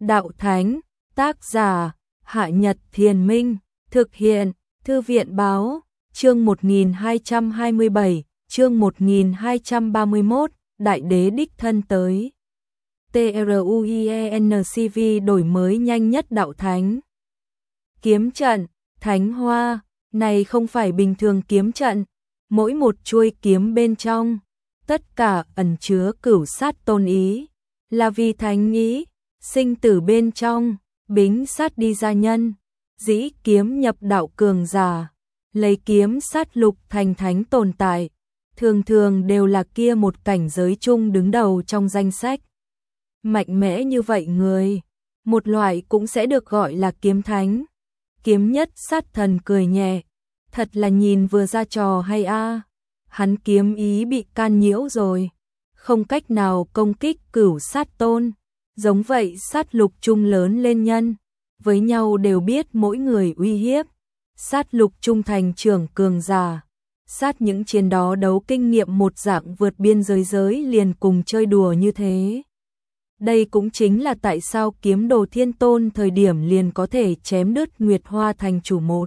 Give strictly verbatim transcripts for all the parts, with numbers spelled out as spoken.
Đạo Thánh, tác giả, Hạ Nhật Thiền Minh, thực hiện, Thư viện Báo, chương một nghìn hai trăm hai mươi bảy, chương một nghìn hai trăm ba mươi mốt, Đại Đế đích thân tới. TRUIENCV đổi mới nhanh nhất Đạo Thánh. Kiếm trận, Thánh Hoa, này không phải bình thường kiếm trận, mỗi một chuôi kiếm bên trong, tất cả ẩn chứa cửu sát tôn ý, là vì thánh ý, sinh tử bên trong, bính sát đi gia nhân, dĩ kiếm nhập đạo cường giả, lấy kiếm sát lục thành thánh tồn tại, thường thường đều là kia một cảnh giới chung đứng đầu trong danh sách. Mạnh mẽ như vậy người, một loại cũng sẽ được gọi là kiếm thánh. Kiếm nhất sát thần cười nhẹ, thật là nhìn vừa ra trò hay a. Hắn kiếm ý bị can nhiễu rồi, không cách nào công kích cửu sát tôn. Giống vậy sát lục chung lớn lên nhân, với nhau đều biết mỗi người uy hiếp. Sát lục trung thành trưởng cường giả, sát những chiến đó đấu kinh nghiệm một dạng vượt biên giới giới liền cùng chơi đùa như thế. Đây cũng chính là tại sao kiếm đồ thiên tôn thời điểm liền có thể chém đứt Nguyệt Hoa thành chủ một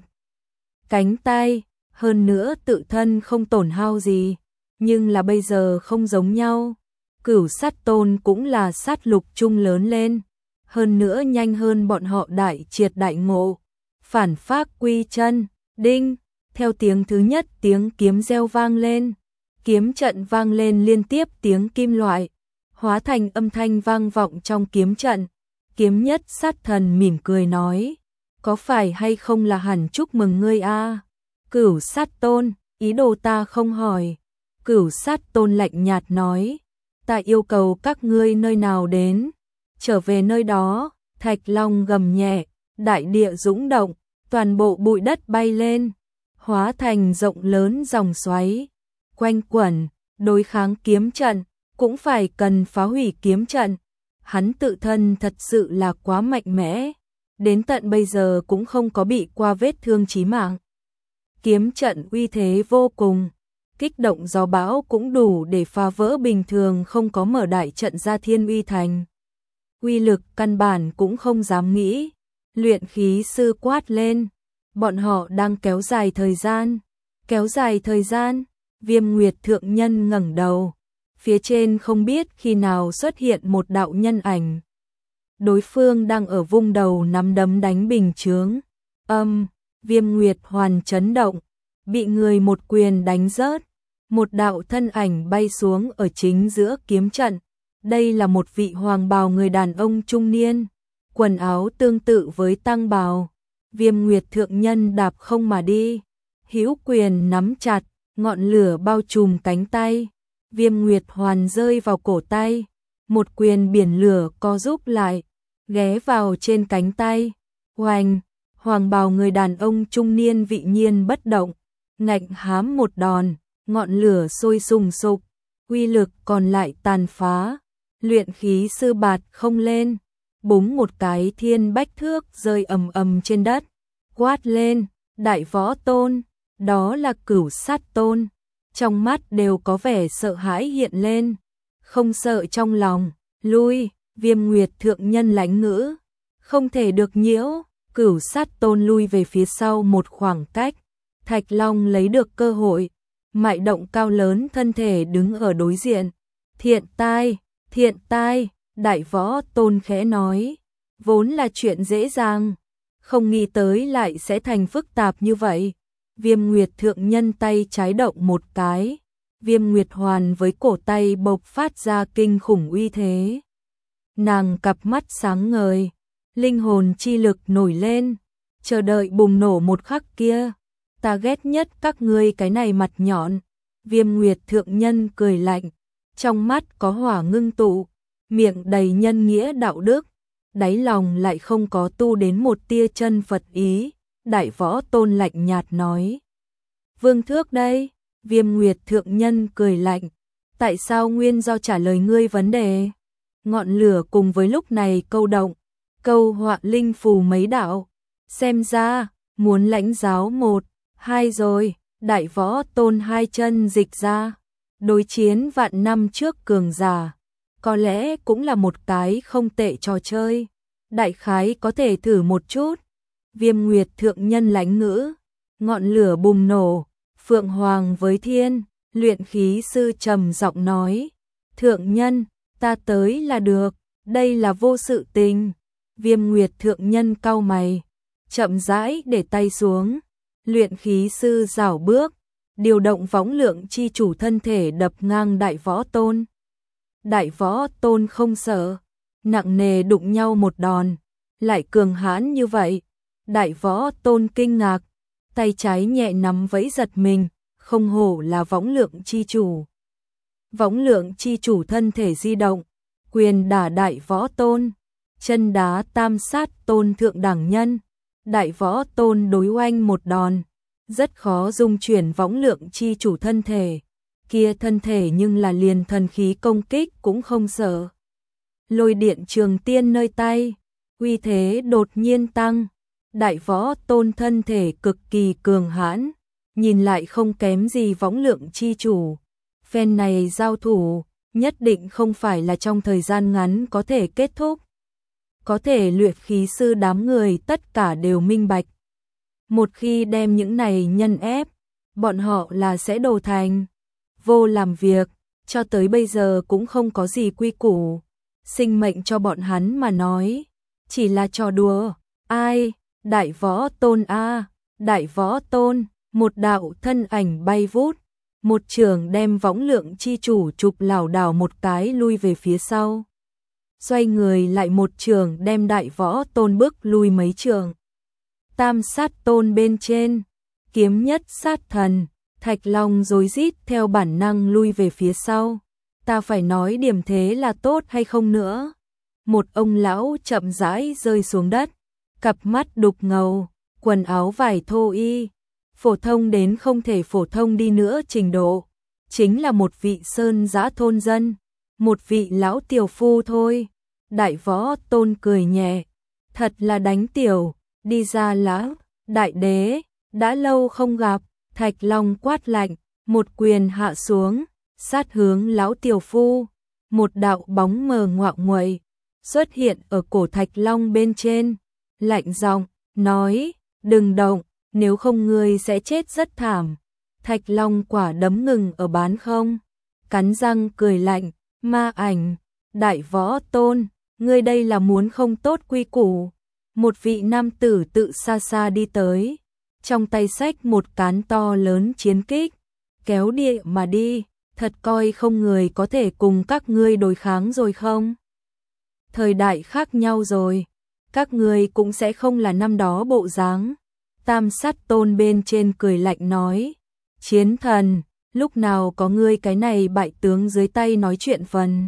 cánh tay, hơn nữa tự thân không tổn hao gì, nhưng là bây giờ không giống nhau. Cửu sát tôn cũng là sát lục chung lớn lên, hơn nữa nhanh hơn bọn họ đại triệt đại ngộ. Phản phác quy chân, đinh, theo tiếng thứ nhất tiếng kiếm reo vang lên, kiếm trận vang lên liên tiếp tiếng kim loại, hóa thành âm thanh vang vọng trong kiếm trận. Kiếm nhất sát thần mỉm cười nói, có phải hay không là hẳn chúc mừng ngươi a? Cửu sát tôn, ý đồ ta không hỏi. Cửu sát tôn lạnh nhạt nói, ta yêu cầu các ngươi nơi nào đến, trở về nơi đó. Thạch Long gầm nhẹ, đại địa dũng động, toàn bộ bụi đất bay lên, hóa thành rộng lớn dòng xoáy, quanh quẩn, đối kháng kiếm trận, cũng phải cần phá hủy kiếm trận. Hắn tự thân thật sự là quá mạnh mẽ, đến tận bây giờ cũng không có bị qua vết thương chí mạng. Kiếm trận uy thế vô cùng, kích động gió bão cũng đủ để phá vỡ bình thường không có mở đại trận ra Thiên Uy Thành. Uy lực căn bản cũng không dám nghĩ. Luyện khí sư quát lên, bọn họ đang kéo dài thời gian, kéo dài thời gian. Viêm Nguyệt thượng nhân ngẩng đầu, phía trên không biết khi nào xuất hiện một đạo nhân ảnh. Đối phương đang ở vung đầu nắm đấm đánh bình chướng. Âm, Viêm Nguyệt hoàn chấn động, bị người một quyền đánh rớt. Một đạo thân ảnh bay xuống ở chính giữa kiếm trận. Đây là một vị hoàng bào người đàn ông trung niên, quần áo tương tự với tăng bào. Viêm Nguyệt thượng nhân đạp không mà đi, hữu quyền nắm chặt, ngọn lửa bao trùm cánh tay. Viêm Nguyệt hoàn rơi vào cổ tay, một quyền biển lửa co rúm lại, ghé vào trên cánh tay. Oanh, hoàng bào người đàn ông trung niên vị nhiên bất động, ngạnh hám một đòn, ngọn lửa sôi sùng sục, uy lực còn lại tàn phá. Luyện khí sư bạt không lên, búng một cái thiên bách thước rơi ầm ầm trên đất, quát lên, đại võ tôn, đó là cửu sát tôn. Trong mắt đều có vẻ sợ hãi hiện lên, không sợ trong lòng, lui. Viêm Nguyệt thượng nhân lãnh ngữ, không thể được nhiễu. Cửu sát tôn lui về phía sau một khoảng cách. Thạch Long lấy được cơ hội, mại động cao lớn thân thể đứng ở đối diện. Thiện tai, thiện tai, đại võ tôn khẽ nói, vốn là chuyện dễ dàng, không nghĩ tới lại sẽ thành phức tạp như vậy. Viêm Nguyệt thượng nhân tay trái động một cái, Viêm Nguyệt hoàn với cổ tay bộc phát ra kinh khủng uy thế. Nàng cặp mắt sáng ngời, linh hồn chi lực nổi lên, chờ đợi bùng nổ một khắc kia. Ta ghét nhất các ngươi cái này mặt nhọn. Viêm Nguyệt thượng nhân cười lạnh, trong mắt có hỏa ngưng tụ, miệng đầy nhân nghĩa đạo đức, đáy lòng lại không có tu đến một tia chân Phật ý. Đại võ tôn lạnh nhạt nói, vương thước đây. Viêm Nguyệt thượng nhân cười lạnh, tại sao nguyên do trả lời ngươi vấn đề. Ngọn lửa cùng với lúc này câu động, câu họa linh phù mấy đạo, xem ra muốn lãnh giáo một, hai rồi. Đại võ tôn hai chân dịch ra, đối chiến vạn năm trước cường giả, có lẽ cũng là một cái không tệ trò chơi. đại khái có thể thử một chút. Viêm Nguyệt thượng nhân lãnh ngữ, ngọn lửa bùng nổ, phượng hoàng với thiên, luyện khí sư trầm giọng nói, thượng nhân, ta tới là được, đây là vô sự tình. Viêm Nguyệt thượng nhân cau mày, chậm rãi để tay xuống, luyện khí sư rảo bước, điều động võng lượng chi chủ thân thể đập ngang đại võ tôn. Đại võ tôn không sợ, nặng nề đụng nhau một đòn, lại cường hãn như vậy. Đại võ tôn kinh ngạc, tay trái nhẹ nắm vẫy giật mình, không hổ là võng lượng chi chủ. Võng lượng chi chủ thân thể di động, quyền đả đại võ tôn, chân đá tam sát tôn thượng đẳng nhân. Đại võ tôn đối oanh một đòn, rất khó dung chuyển võng lượng chi chủ thân thể. Kia thân thể nhưng là liền thần khí công kích cũng không sợ. Lôi điện trường tiên nơi tay, uy thế đột nhiên tăng. Đại võ tôn thân thể cực kỳ cường hãn, nhìn lại không kém gì võng lượng chi chủ. Phen này giao thủ, nhất định không phải là trong thời gian ngắn có thể kết thúc. Có thể luyện khí sư đám người tất cả đều minh bạch. Một khi đem những này nhân ép, bọn họ là sẽ đổ thành vô làm việc, cho tới bây giờ cũng không có gì quy củ. Sinh mệnh cho bọn hắn mà nói, chỉ là trò đùa. Ai? Đại võ tôn a, đại võ tôn, một đạo thân ảnh bay vút, một trường đem võng lượng chi chủ chụp lảo đảo một cái lui về phía sau. Xoay người lại một trường đem đại võ tôn bước lui mấy trường. Tam sát tôn bên trên, kiếm nhất sát thần, Thạch Long rối rít theo bản năng lui về phía sau. Ta phải nói điểm thế là tốt hay không nữa? Một ông lão chậm rãi rơi xuống đất, cặp mắt đục ngầu, quần áo vải thô y, phổ thông đến không thể phổ thông đi nữa trình độ, chính là một vị sơn dã thôn dân, một vị lão tiểu phu thôi. Đại võ tôn cười nhẹ, thật là đánh tiểu, đi ra lão, đại đế, đã lâu không gặp. Thạch Long quát lạnh, một quyền hạ xuống, sát hướng lão tiểu phu, một đạo bóng mờ ngoạo nguậy xuất hiện ở cổ Thạch Long bên trên, lạnh giọng nói, đừng động, nếu không ngươi sẽ chết rất thảm. Thạch Long quả đấm ngừng ở bán không, cắn răng cười lạnh, ma ảnh, đại võ tôn, ngươi đây là muốn không tốt quy củ. Một vị nam tử tự xa xa đi tới, trong tay xách một cán to lớn chiến kích, kéo địa mà đi, thật coi không người có thể cùng các ngươi đối kháng rồi không? Thời đại khác nhau rồi, các ngươi cũng sẽ không là năm đó bộ dáng. Tam sát tôn bên trên cười lạnh nói, chiến thần, lúc nào có ngươi cái này bại tướng dưới tay nói chuyện phần.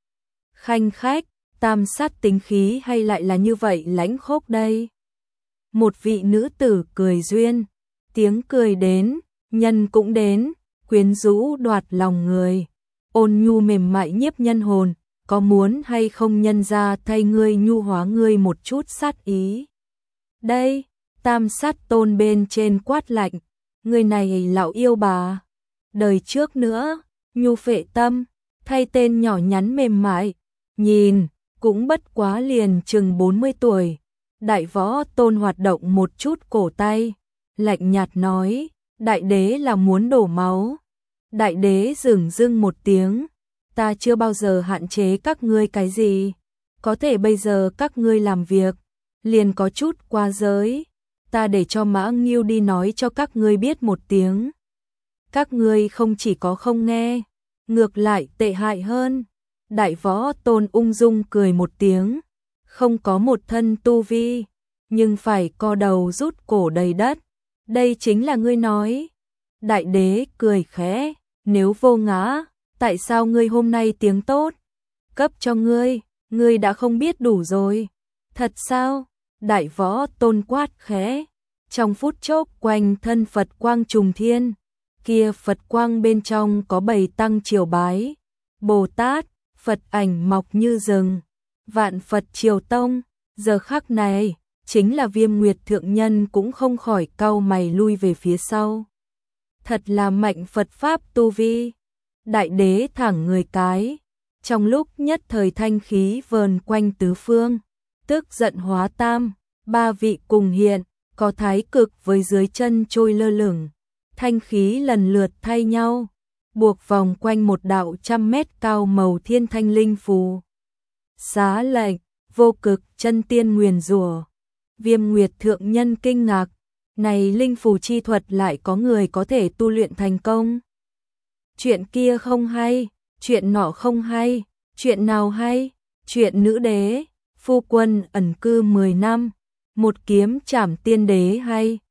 Khanh khách, tam sát tính khí hay lại là như vậy lãnh khốc đây? Một vị nữ tử cười duyên, tiếng cười đến, nhân cũng đến, quyến rũ đoạt lòng người, ôn nhu mềm mại nhiếp nhân hồn, có muốn hay không nhân ra thay ngươi nhu hóa ngươi một chút sát ý. Đây, tam sát tôn bên trên quát lạnh, người này lão yêu bà, đời trước nữa, nhu phệ tâm, thay tên nhỏ nhắn mềm mại, nhìn, cũng bất quá liền chừng bốn mươi tuổi. Đại võ tôn hoạt động một chút cổ tay, lạnh nhạt nói, đại đế là muốn đổ máu. Đại đế dửng dưng một tiếng, ta chưa bao giờ hạn chế các ngươi cái gì, có thể bây giờ các ngươi làm việc, liền có chút qua giới, ta để cho Mã Ngưu đi nói cho các ngươi biết một tiếng. Các ngươi không chỉ có không nghe, ngược lại tệ hại hơn. Đại võ tôn ung dung cười một tiếng, không có một thân tu vi, nhưng phải co đầu rút cổ đầy đất. Đây chính là ngươi nói. Đại đế cười khẽ, nếu vô ngã, tại sao ngươi hôm nay tiếng tốt? Cấp cho ngươi, ngươi đã không biết đủ rồi. Thật sao? Đại võ tôn quát khẽ, trong phút chốc quanh thân Phật quang trùng thiên, kia Phật quang bên trong có bảy tăng triều bái, Bồ Tát, Phật ảnh mọc như rừng, vạn Phật triều tông. Giờ khắc này, chính là Viêm Nguyệt thượng nhân cũng không khỏi cau mày lui về phía sau. Thật là mạnh Phật pháp tu vi. Đại đế thẳng người cái, trong lúc nhất thời thanh khí vờn quanh tứ phương, tức giận hóa tam, ba vị cùng hiện, có thái cực với dưới chân trôi lơ lửng, thanh khí lần lượt thay nhau, buộc vòng quanh một đạo trăm mét cao màu thiên thanh linh phù. Xá lệnh, vô cực chân tiên nguyền rủa. Viêm Nguyệt thượng nhân kinh ngạc, này linh phù chi thuật lại có người có thể tu luyện thành công. Chuyện kia không hay, chuyện nọ không hay, chuyện nào hay? Chuyện nữ đế, phu quân ẩn cư mười năm, một kiếm trảm tiên đế hay?